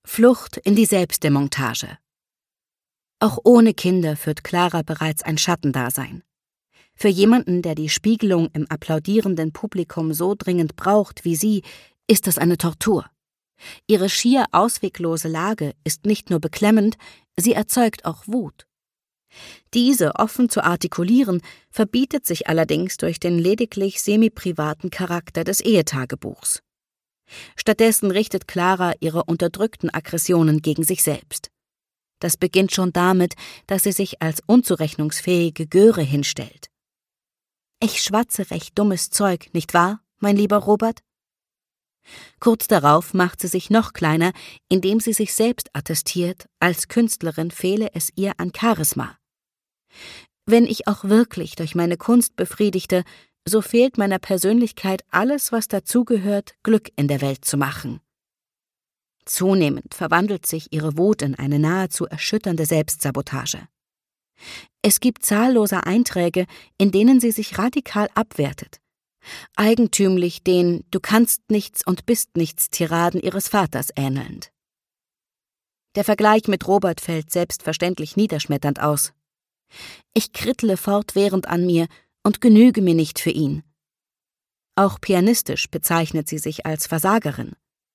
Flucht in die Selbstdemontage. Auch ohne Kinder führt Clara bereits ein Schattendasein. Für jemanden, der die Spiegelung im applaudierenden Publikum so dringend braucht wie sie, ist das eine Tortur. Ihre schier ausweglose Lage ist nicht nur beklemmend, sie erzeugt auch Wut. Diese offen zu artikulieren, verbietet sich allerdings durch den lediglich semi-privaten Charakter des Ehetagebuchs. Stattdessen richtet Clara ihre unterdrückten Aggressionen gegen sich selbst. Das beginnt schon damit, dass sie sich als unzurechnungsfähige Göre hinstellt. »Ich schwatze recht dummes Zeug, nicht wahr, mein lieber Robert?« Kurz darauf macht sie sich noch kleiner, indem sie sich selbst attestiert, als Künstlerin fehle es ihr an Charisma. »Wenn ich auch wirklich durch meine Kunst befriedigte, so fehlt meiner Persönlichkeit alles, was dazugehört, Glück in der Welt zu machen.« Zunehmend verwandelt sich ihre Wut in eine nahezu erschütternde Selbstsabotage. Es gibt zahllose Einträge, in denen sie sich radikal abwertet. Eigentümlich den »Du kannst nichts und bist nichts« Tiraden ihres Vaters ähnelnd. Der Vergleich mit Robert fällt selbstverständlich niederschmetternd aus. »Ich krittle fortwährend an mir und genüge mir nicht für ihn.« Auch pianistisch bezeichnet sie sich als Versagerin.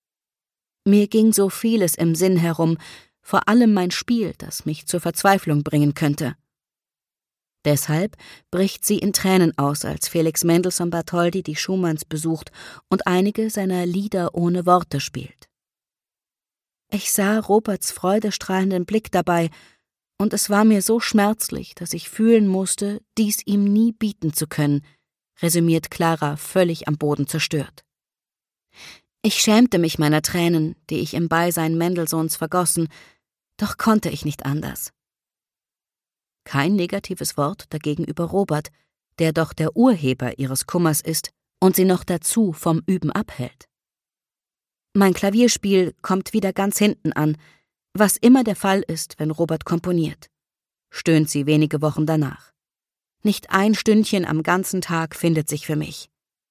»Mir ging so vieles im Sinn herum, vor allem mein Spiel, das mich zur Verzweiflung bringen könnte.« Deshalb bricht sie in Tränen aus, als Felix Mendelssohn Bartholdy die Schumanns besucht und einige seiner Lieder ohne Worte spielt. »Ich sah Roberts freudestrahlenden Blick dabei, und es war mir so schmerzlich, dass ich fühlen musste, dies ihm nie bieten zu können«, resümiert Clara völlig am Boden zerstört. »Ich schämte mich meiner Tränen, die ich im Beisein Mendelssohns vergossen, doch konnte ich nicht anders.« Kein negatives Wort dagegen über Robert, der doch der Urheber ihres Kummers ist und sie noch dazu vom Üben abhält. »Mein Klavierspiel kommt wieder ganz hinten an, was immer der Fall ist, wenn Robert komponiert«, stöhnt sie wenige Wochen danach. »Nicht ein Stündchen am ganzen Tag findet sich für mich.«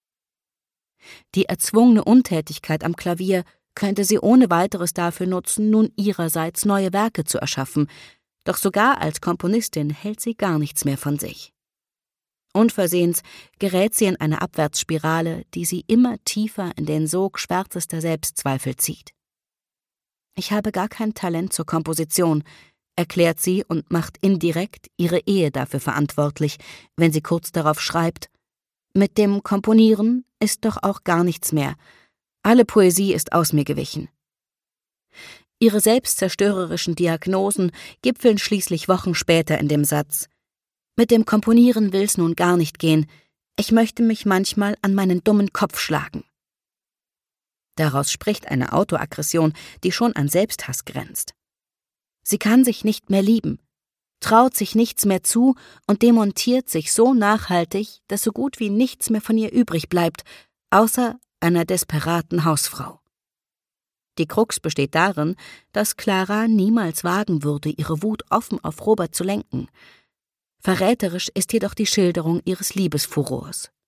Die erzwungene Untätigkeit am Klavier könnte sie ohne weiteres dafür nutzen, nun ihrerseits neue Werke zu erschaffen, doch sogar als Komponistin hält sie gar nichts mehr von sich. Unversehens gerät sie in eine Abwärtsspirale, die sie immer tiefer in den Sog schwärzester Selbstzweifel zieht. »Ich habe gar kein Talent zur Komposition«, erklärt sie und macht indirekt ihre Ehe dafür verantwortlich, wenn sie kurz darauf schreibt: »Mit dem Komponieren ist doch auch gar nichts mehr. Alle Poesie ist aus mir gewichen.« Ihre selbstzerstörerischen Diagnosen gipfeln schließlich Wochen später in dem Satz: »Mit dem Komponieren will's nun gar nicht gehen. Ich möchte mich manchmal an meinen dummen Kopf schlagen.« Daraus spricht eine Autoaggression, die schon an Selbsthass grenzt. Sie kann sich nicht mehr lieben, traut sich nichts mehr zu und demontiert sich so nachhaltig, dass so gut wie nichts mehr von ihr übrig bleibt, außer einer desperaten Hausfrau. Die Krux besteht darin, dass Clara niemals wagen würde, ihre Wut offen auf Robert zu lenken. Verräterisch ist jedoch die Schilderung ihres Liebesfurors.